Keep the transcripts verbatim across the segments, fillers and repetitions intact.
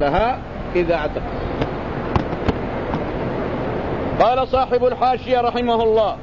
لها إذا اعتقت. قال صاحب الحاشية رحمه الله: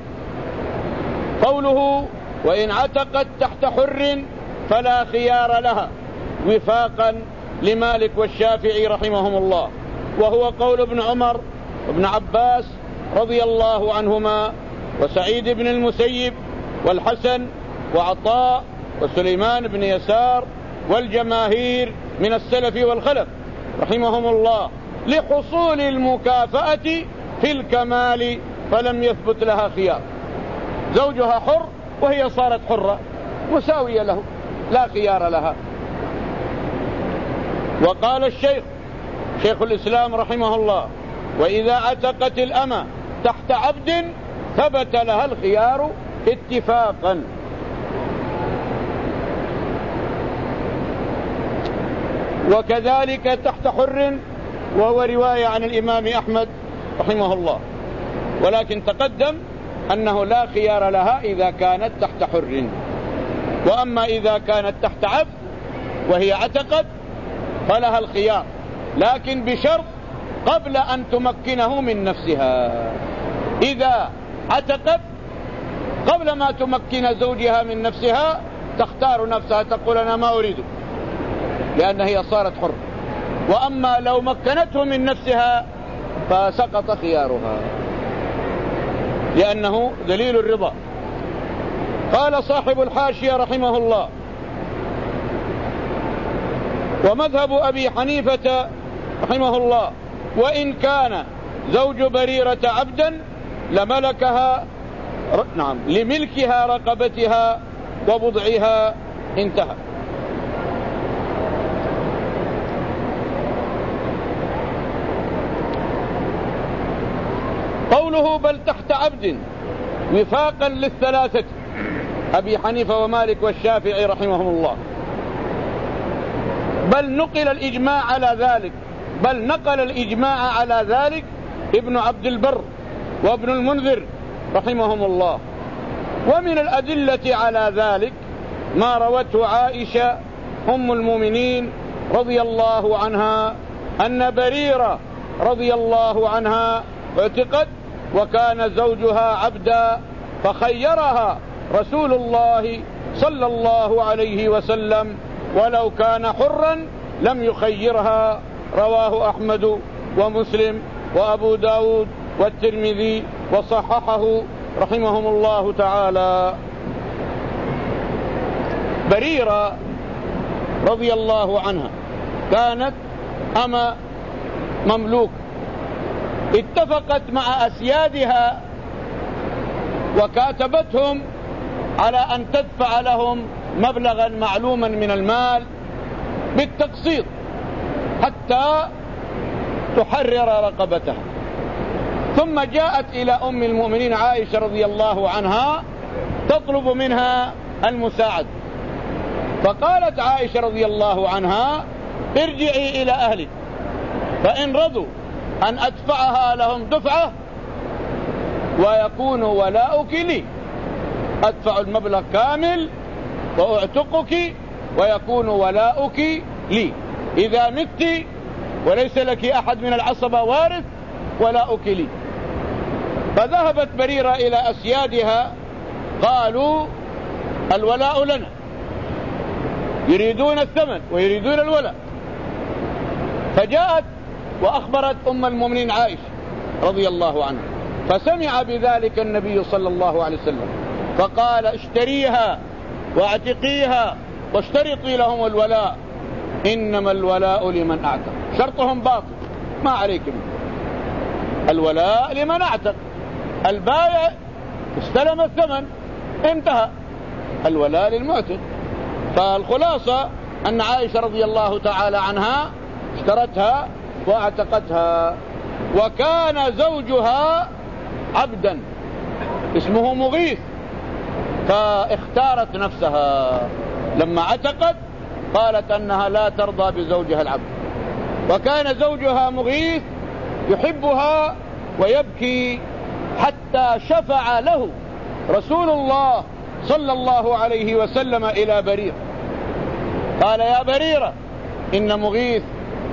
قوله وإن عتقت تحت حر فلا خيار لها، وفاقا لمالك والشافعي رحمهم الله، وهو قول ابن عمر وابن عباس رضي الله عنهما وسعيد بن المسيب والحسن وعطاء وسليمان بن يسار والجماهير من السلف والخلف رحمهم الله، لحصول المكافأة في الكمال، فلم يثبت لها خيار. زوجها حر وهي صارت حرة مساوية له، لا خيار لها. وقال الشيخ شيخ الإسلام رحمه الله: وإذا عتقت الأمة تحت عبد ثبت لها الخيار اتفاقا. وكذلك تحت حر، وهو رواية عن الإمام أحمد رحمه الله، ولكن تقدم أنه لا خيار لها إذا كانت تحت حر. وأما إذا كانت تحت عبد وهي عتقت فلها الخيار، لكن بشرط قبل أن تمكنه من نفسها. إذا عتقت قبل ما تمكن زوجها من نفسها تختار نفسها، تقول أنا ما أريده، لأن هي صارت حر. وأما لو مكنته من نفسها فسقط خيارها، لأنه دليل الرضا. قال صاحب الحاشية رحمه الله: ومذهب أبي حنيفة رحمه الله: وإن كان زوج بريرة عبدا لملكها، نعم، لملكها رقبتها وبضعها. انتهى. قوله بل تحت عبد وفاقا للثلاثة، أبي حنيفة ومالك والشافعي رحمهم الله، بل نقل الإجماع على ذلك، بل نقل الإجماع على ذلك ابن عبد البر وابن المنذر رحمهم الله. ومن الأدلة على ذلك ما روته عائشة أم المؤمنين رضي الله عنها أن بريرة رضي الله عنها اعتقت وكان زوجها عبدا، فخيرها رسول الله صلى الله عليه وسلم، ولو كان حرا لم يخيرها. رواه أحمد ومسلم وأبو داود والترمذي وصححه رحمهم الله تعالى. بريرة رضي الله عنها كانت أما مملوك، اتفقت مع أسيادها وكاتبتهم على أن تدفع لهم مبلغا معلوما من المال بالتقسيط حتى تحرر رقبتها. ثم جاءت إلى أم المؤمنين عائشة رضي الله عنها تطلب منها المساعد، فقالت عائشة رضي الله عنها: ارجعي إلى أهلك، فإن رضوا أن أدفعها لهم دفعة ويكون ولاؤك لي، أدفع المبلغ كامل وأعتقك ويكون ولاؤك لي، إذا مت وليس لك أحد من العصبة وارث ولاؤك لي. فذهبت بريرة إلى أسيادها، قالوا: الولاء لنا، يريدون الثمن ويريدون الولاء. فجاءت وأخبرت أم المؤمنين عائشة رضي الله عنها، فسمع بذلك النبي صلى الله عليه وسلم فقال: اشتريها واعتقيها واشترطي لهم الولاء، إنما الولاء لمن أعتق. شرطهم باطل، ما عليك منه. الولاء لمن أعتق، البائع استلم الثمن انتهى، الولاء للمعتق. فالخلاصة أن عائشة رضي الله تعالى عنها اشترتها واعتقتها، وكان زوجها عبدا اسمه مغيث، فاختارت نفسها لما عتقت، قالت أنها لا ترضى بزوجها العبد. وكان زوجها مغيث يحبها ويبكي، حتى شفع له رسول الله صلى الله عليه وسلم إلى بريرة، قال: يا بريرة، إن مغيث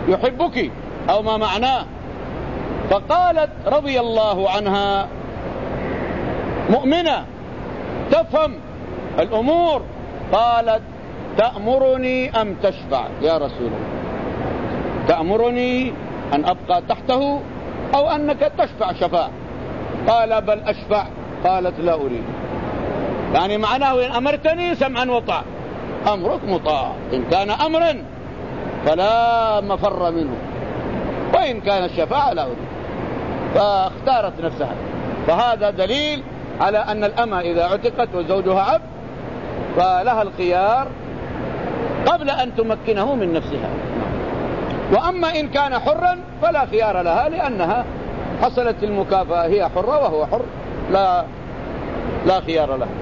يحبك أو ما معناه. فقالت رضي الله عنها مؤمنة تفهم الأمور، قالت تأمرني أم تشفع يا رسول الله؟ تأمرني أن أبقى تحته أو أنك تشفع شفاعة؟ قال بل أشفع. قالت لا أريد، يعني معناه إن أمرتني سمعا وطاعة، أمرك مطاع، إن كان أمرا فلا مفر منه، وإن كان الشفاعة لا أريد. فاختارت نفسها. فهذا دليل على أن الأمة إذا عتقت وزوجها عبد فلها الخيار قبل أن تمكنه من نفسها. وأما إن كان حرا فلا خيار لها، لأنها حصلت المكافأة، هي حرة وهو حر، لا لا خيار لها.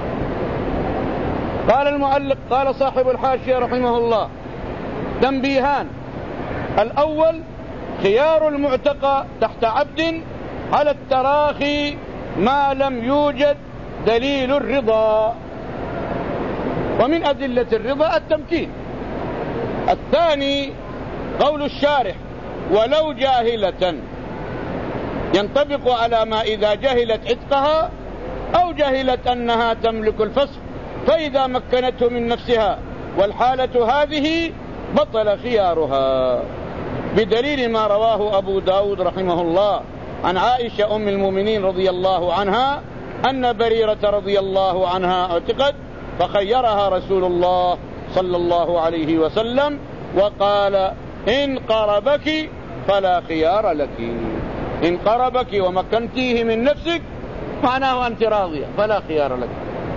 قال المؤلف قال صاحب الحاشية رحمه الله: تنبيهان. الأول: خيار المعتقى تحت عبد على التراخي ما لم يوجد دليل الرضا، ومن أدلة الرضا التمكين. الثاني قول الشارح: ولو جاهلة، ينطبق على ما إذا جهلت عتقها أو جهلت أنها تملك الفسخ، فإذا مكنته من نفسها والحالة هذه بطل خيارها، بدليل ما رواه أبو داود رحمه الله عن عائشة أم المؤمنين رضي الله عنها أن بريرة رضي الله عنها اعتقد فخيرها رسول الله صلى الله عليه وسلم وقال: إن قربك فلا خيار لك. إن قربك ومكنتيه من نفسك معناه أنت راضية فلا خيار لك.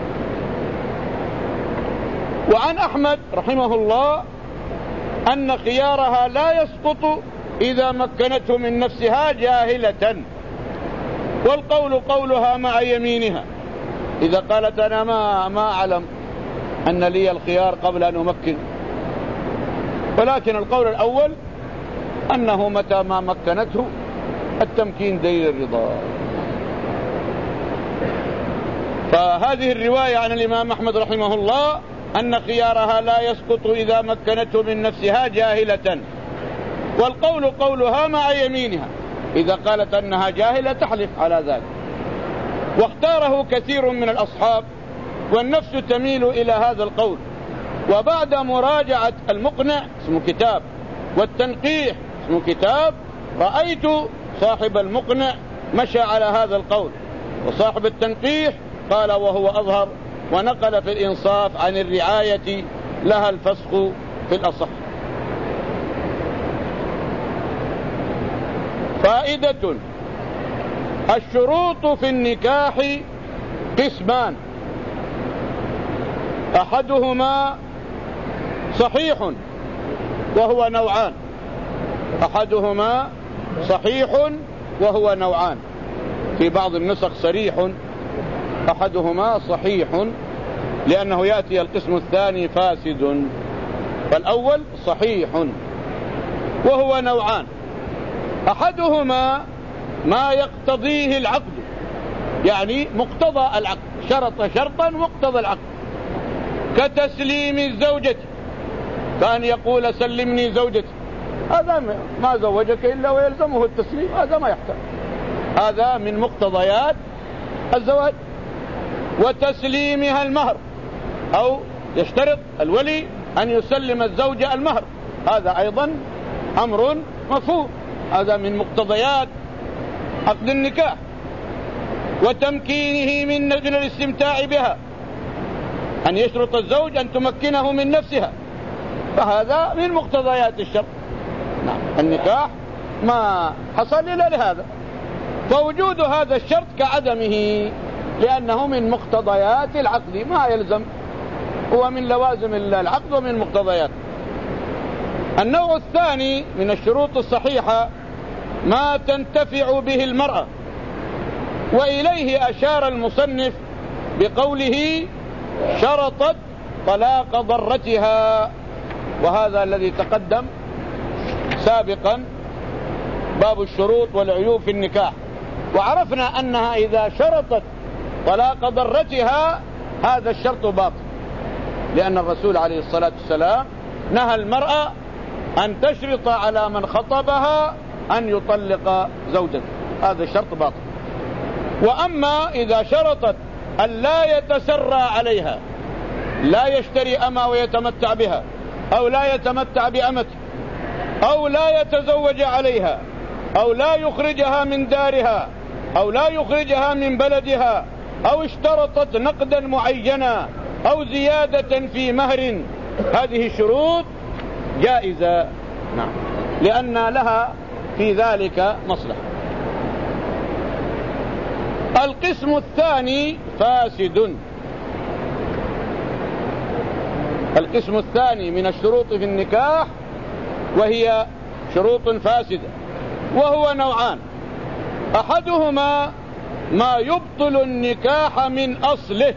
وعن أحمد رحمه الله أن خيارها لا يسقط إذا مكنته من نفسها جاهلة، والقول قولها مع يمينها، إذا قالت أنا ما, ما أعلم أن لي الخيار قبل أن أمكن. ولكن القول الأول أنه متى ما مكنته التمكين دليل الرضا. فهذه الرواية عن الإمام أحمد رحمه الله أن خيارها لا يسقط إذا مكنته من نفسها جاهلة، والقول قولها مع يمينها، إذا قالت أنها جاهلة تحلف على ذلك. واختاره كثير من الأصحاب، والنفس تميل إلى هذا القول. وبعد مراجعة المقنع اسمه كتاب والتنقيح اسمه كتاب، رأيت صاحب المقنع مشى على هذا القول، وصاحب التنقيح قال وهو أظهر، ونقل في الإنصاف عن الرعاية لها الفسخ في الأصح. فائدة: الشروط في النكاح قسمان: أحدهما صحيح وهو نوعان أحدهما صحيح وهو نوعان في بعض النسخ صريح، أحدهما صحيح لأنه يأتي القسم الثاني فاسد. فالأول صحيح وهو نوعان: أحدهما ما يقتضيه العقد، يعني مقتضى العقد، شرط شرطا مقتضى العقد، كتسليم الزوجة، كان يقول سلمني زوجتي، هذا ما زوجك إلا ويلزمه التسليم، هذا ما يحتاج، هذا من مقتضيات الزواج. وتسليمها المهر، أو يشترط الولي أن يسلم الزوجة المهر، هذا أيضا أمر مفهوم، هذا من مقتضيات عقد النكاح. وتمكينه من نجل الاستمتاع بها، أن يشرط الزوج أن تمكنه من نفسها، فهذا من مقتضيات الشرط. نعم، النكاح ما حصل إلا لهذا، فوجود هذا الشرط كعدمه، لأنه من مقتضيات العقد، ما يلزم، هو من لوازم العقد ومن مقتضيات. النوع الثاني من الشروط الصحيحة ما تنتفع به المرأة، وإليه أشار المصنف بقوله شرطت طلاق ضرتها، وهذا الذي تقدم سابقا، باب الشروط والعيوب في النكاح. وعرفنا أنها إذا شرطت طلاق ضرتها هذا الشرط باطل، لأن الرسول عليه الصلاة والسلام نهى المرأة أن تشرط على من خطبها أن يطلق زوجته، هذا الشرط باطل. وأما إذا شرطت أن لا يتسرى عليها، لا يشتري أمة ويتمتع بها، أو لا يتمتع بأمته، أو لا يتزوج عليها، أو لا يخرجها من دارها، أو لا يخرجها من بلدها، أو اشترطت نقدا معينا أو زيادة في مهر، هذه الشروط جائزة، نعم، لأن لها في ذلك مصلحة. القسم الثاني فاسد. القسم الثاني من الشروط في النكاح وهي شروط فاسدة، وهو نوعان: أحدهما ما يبطل النكاح من أصله.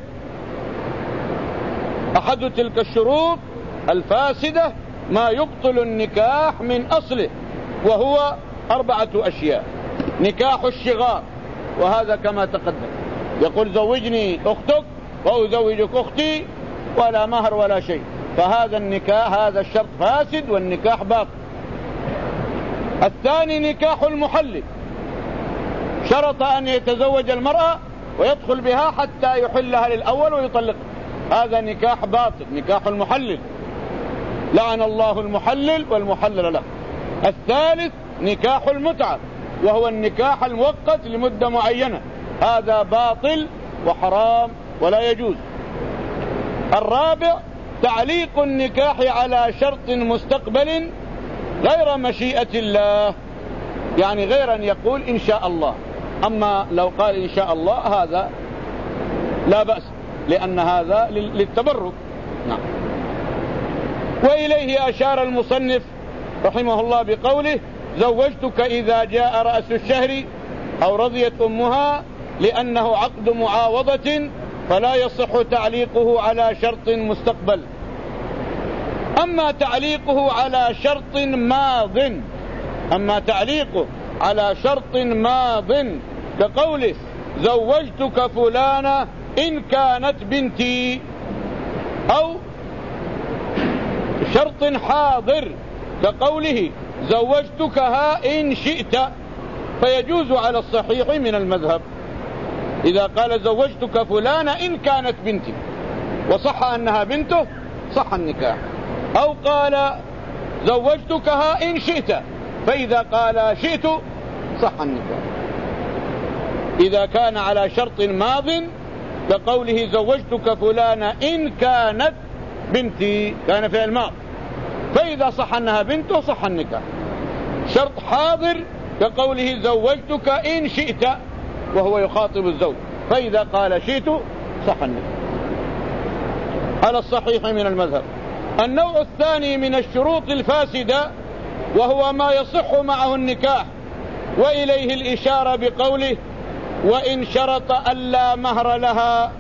أحد تلك الشروط الفاسدة ما يبطل النكاح من أصله، وهو أربعة أشياء: نكاح الشغار، وهذا كما تقدم، يقول زوجني أختك وأزوجك أختي ولا مهر ولا شيء، فهذا النكاح هذا الشرط فاسد والنكاح باطل. الثاني نكاح المحلل، شرط أن يتزوج المرأة ويدخل بها حتى يحلها للأول ويطلقها، هذا نكاح باطل، نكاح المحلل، لعن الله المحلل والمحلل له. الثالث نكاح المتعة، وهو النكاح المؤقت لمدة معينة، هذا باطل وحرام ولا يجوز. الرابع تعليق النكاح على شرط مستقبل غير مشيئة الله، يعني غير أن يقول إن شاء الله، أما لو قال إن شاء الله هذا لا بأس، لأن هذا للتبرك، نعم. وإليه أشار المصنف رحمه الله بقوله: زوجتك إذا جاء رأس الشهر أو رضيت أمها، لأنه عقد معاوضة فلا يصح تعليقه على شرط مستقبل. أما تعليقه على شرط ماض أما تعليقه على شرط ماض كقوله: زوجتك فلانة إن كانت بنتي، أو شرط حاضر كقوله: زوجتكها إن شئت، فيجوز على الصحيح من المذهب إذا قال زوجتك فلانة إن كانت بنتي وصح أنها بنته صح النكاح، أو قال زوجتكها إن شئت، فإذا قال شئت صح النكاح. إذا كان على شرط ماض كقوله زوجتك فلانة إن كانت بنتي، كان في الماضي، فإذا صح أنها بنته صح النكاح. شرط حاضر كقوله زوجتك إن شئت، وهو يخاطب الزوج، فإذا قال شئت صح النكاح على الصحيح من المذهب. النوع الثاني من الشروط الفاسدة وهو ما يصح معه النكاح، وإليه الإشارة بقوله: وإن شرط ألا مهر لها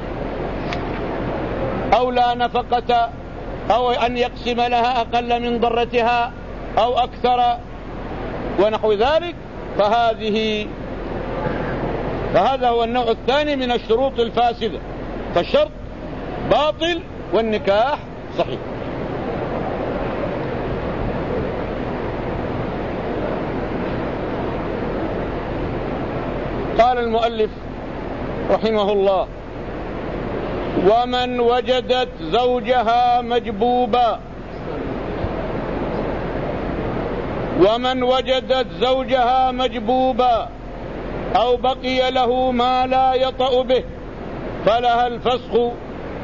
أو لا نفقة، أو أن يقسم لها أقل من ضرتها أو أكثر ونحو ذلك، فهذه فهذا هو النوع الثاني من الشروط الفاسدة، فالشرط باطل والنكاح صحيح. قال المؤلف رحمه الله: ومن وجدت زوجها مجبوبا ومن وجدت زوجها مجبوبا أو بقي له ما لا يطأ به فلها الفسخ.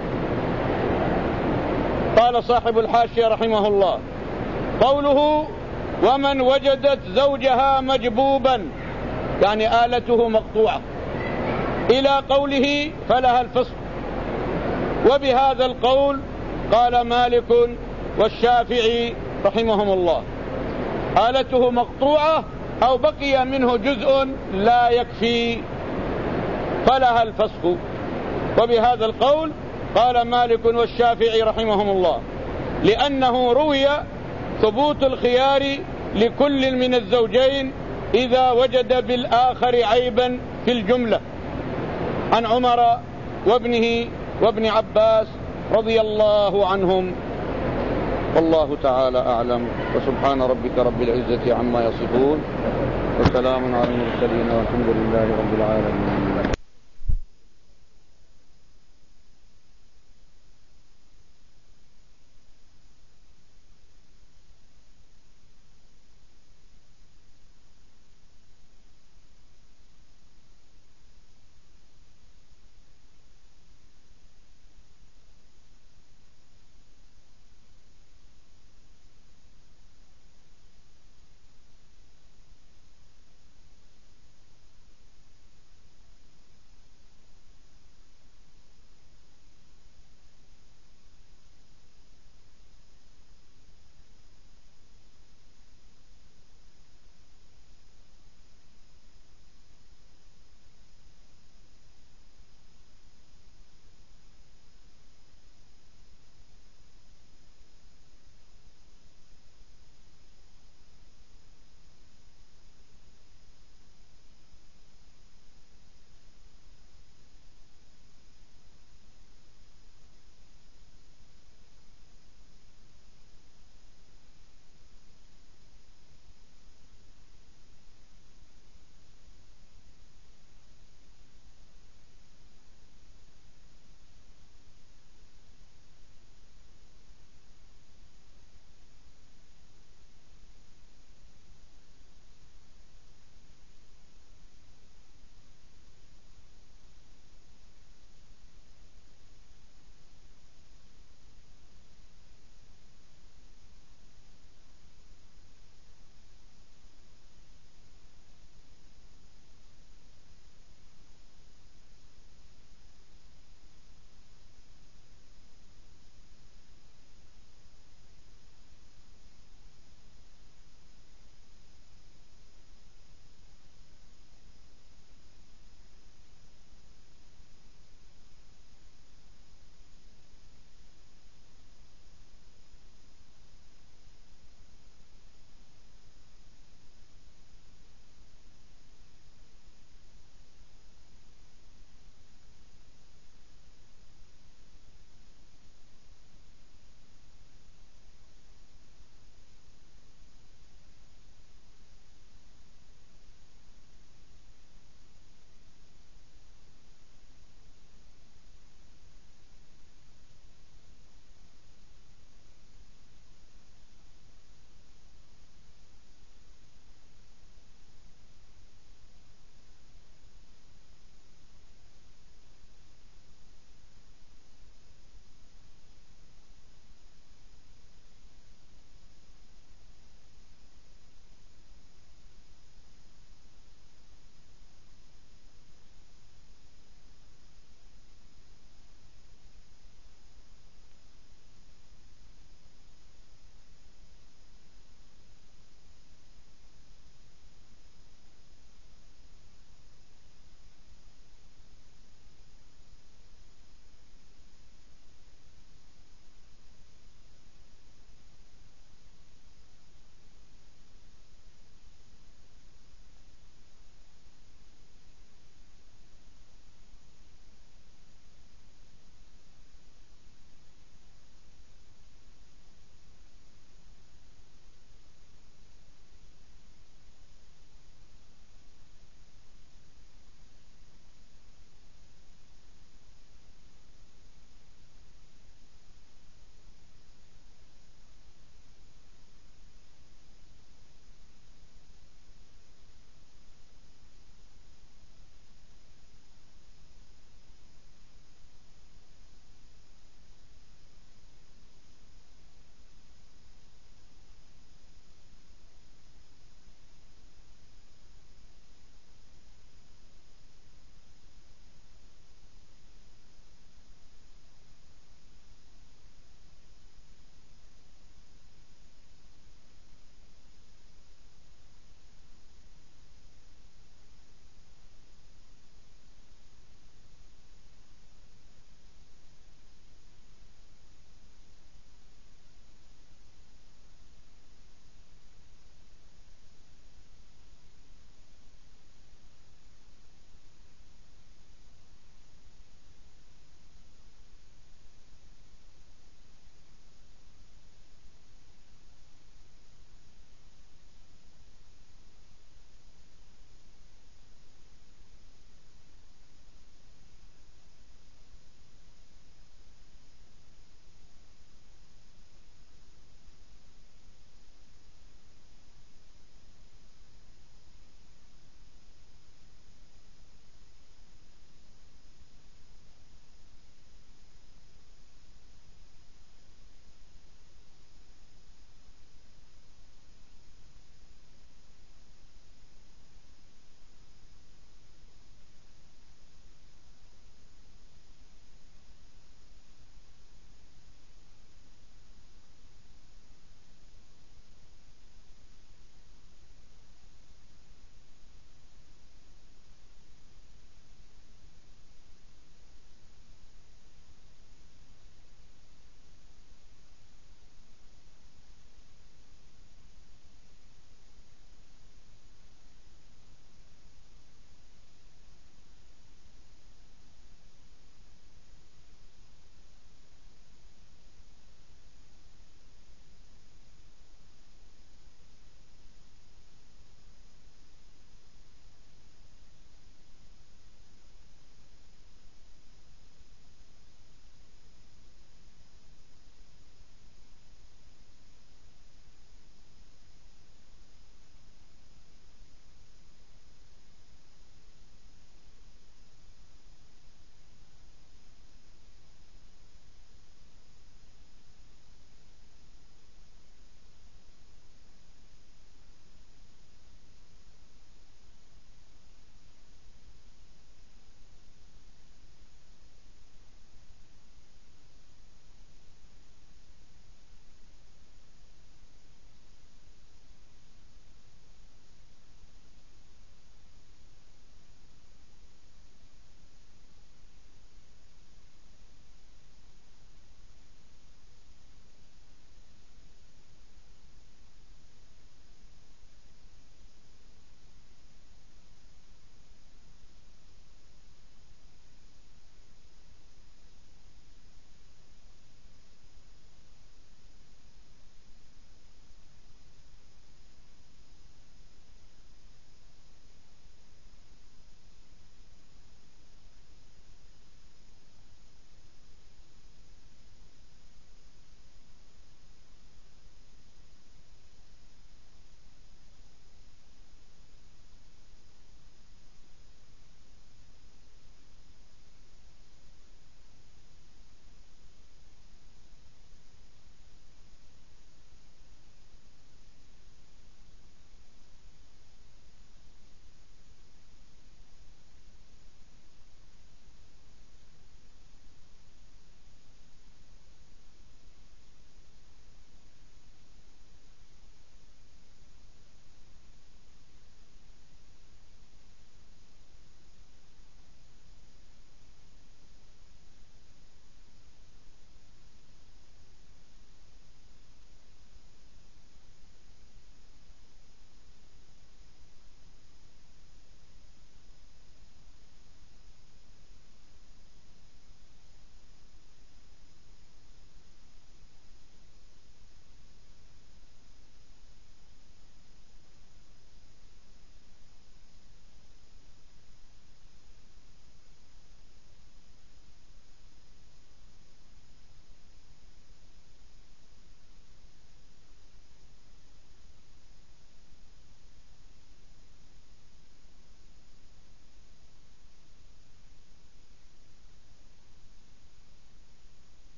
قال صاحب الحاشية رحمه الله: قوله ومن وجدت زوجها مجبوبا يعني آلته مقطوعة، إلى قوله فلها الفسخ. وبهذا القول قال مالك والشافعي رحمهم الله: آلته مقطوعة أو بقي منه جزء لا يكفي فلها الفسخ. وبهذا القول قال مالك والشافعي رحمهم الله، لأنه روي ثبوت الخيار لكل من الزوجين إذا وجد بالآخر عيبا في الجملة، عن عمر وابنه وابن عباس رضي الله عنهم. والله تعالى أعلم. وسبحان ربك رب العزة عما يصفون وسلام على المرسلين والحمد لله رب العالمين.